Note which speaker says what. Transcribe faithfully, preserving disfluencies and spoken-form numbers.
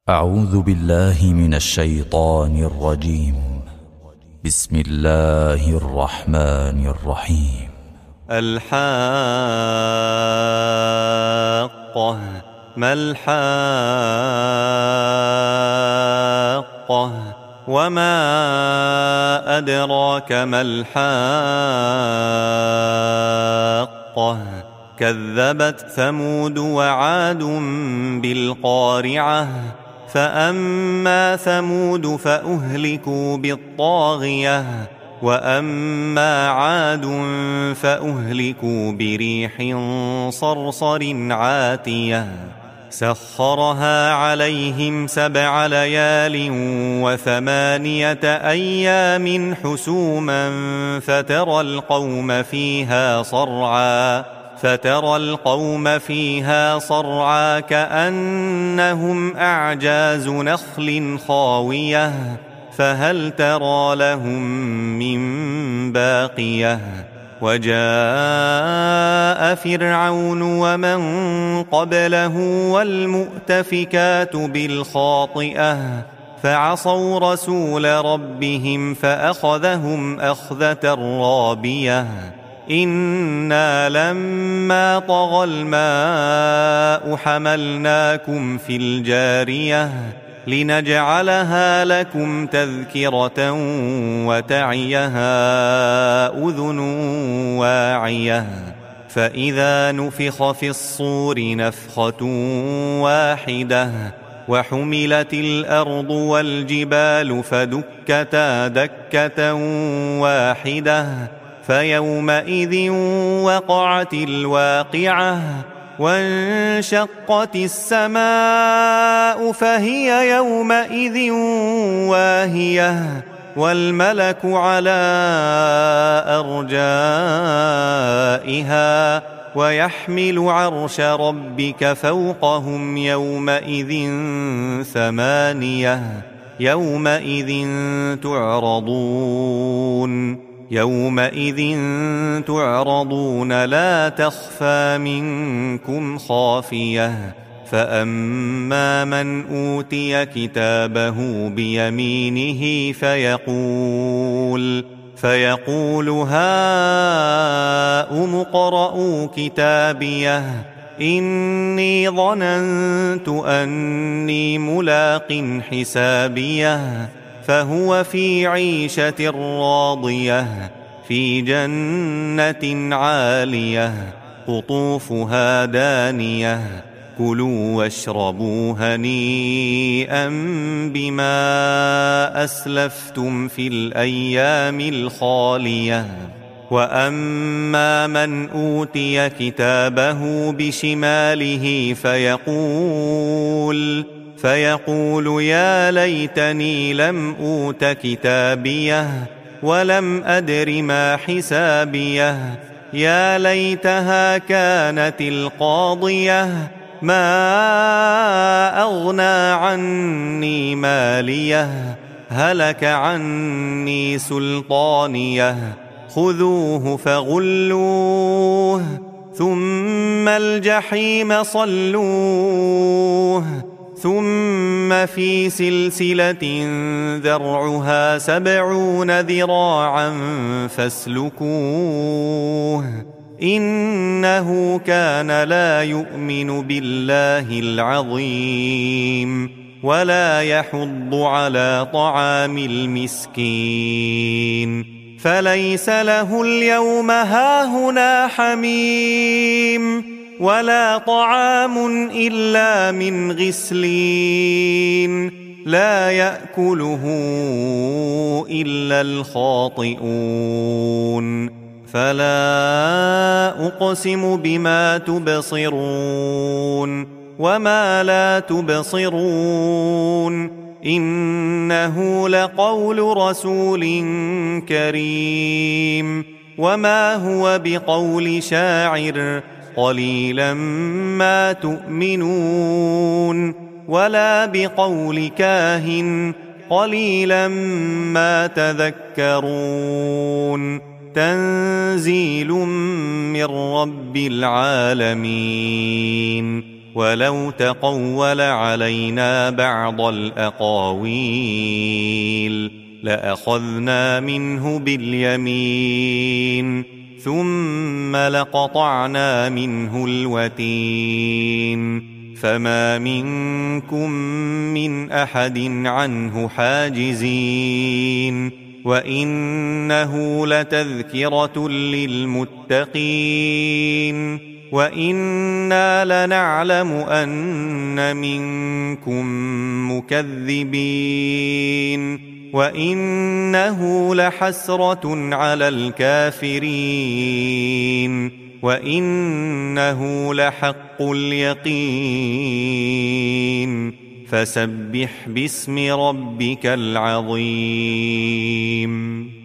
Speaker 1: أعوذ بالله من الشيطان الرجيم. بسم الله الرحمن الرحيم.
Speaker 2: الحاقة ما الحاقة وما أدراك ما الحاقة كذبت ثمود وعاد بالقارعة فأما ثمود فأهلكوا بالطاغية وأما عاد فأهلكوا بريح صرصر عاتية سخرها عليهم سبع ليال وثمانية أيام حسوما فترى القوم فيها صرعا فترى القوم فيها صرعا كأنهم أعجاز نخل خاوية فهل ترى لهم من باقية وجاء فرعون ومن قبله والمؤتفكات بالخاطئة فعصوا رسول ربهم فأخذهم أخذة رابية إنا لما طغى الماء حملناكم في الجارية لنجعلها لكم تذكرة وتعيها أذن واعية فإذا نفخ في الصور نفخة واحدة وحملت الأرض والجبال فدكتا دكة واحدة فيومئذ وقعت الواقعة وانشقت السماء فهي يومئذ واهية والملك على أرجائها ويحمل عرش ربك فوقهم يومئذ ثمانية يومئذ تعرضون يومئذ تعرضون لا تخفى منكم خافية فأما من أوتي كتابه بيمينه فيقول فيقول هاؤم اقرءوا كتابيه إني ظننت أني ملاق حسابيه فهو في عيشة راضية في جنة عالية قطوفها دانية كلوا واشربوا هنيئا بما أسلفتم في الأيام الخالية وأما من أوتي كتابه بشماله فيقول فيقول يا ليتني لم أوت كتابيه ولم أدر ما حسابيه يا ليتها كانت القاضية ما أغنى عني ماليه هلك عني سلطانيه خذوه فغلوه ثم الجحيم صلوه ثم في سلسلة ذرعها سبعون ذراعا فاسلكوه إنه كان لا يؤمن بالله العظيم ولا يحض على طعام المسكين فليس له اليوم هاهنا حميم ولا طعام إلا من غسلين لا يأكله إلا الخاطئون فلا أقسم بما تبصرون وما لا تبصرون إنه لقول رسول كريم وما هو بقول شاعر قليلا ما تؤمنون ولا بقول كاهن قليلا ما تذكرون تنزيل من رب العالمين ولو تقول علينا بعض الأقاويل لأخذنا منه باليمين ثم لقطعنا منه الوتين فما منكم من أحد عنه حاجزين وإنه لتذكرة للمتقين وإنا لنعلم أن منكم مكذبين وإنه لحسرة على الكافرين وإنه لحق اليقين فسبح باسم ربك العظيم.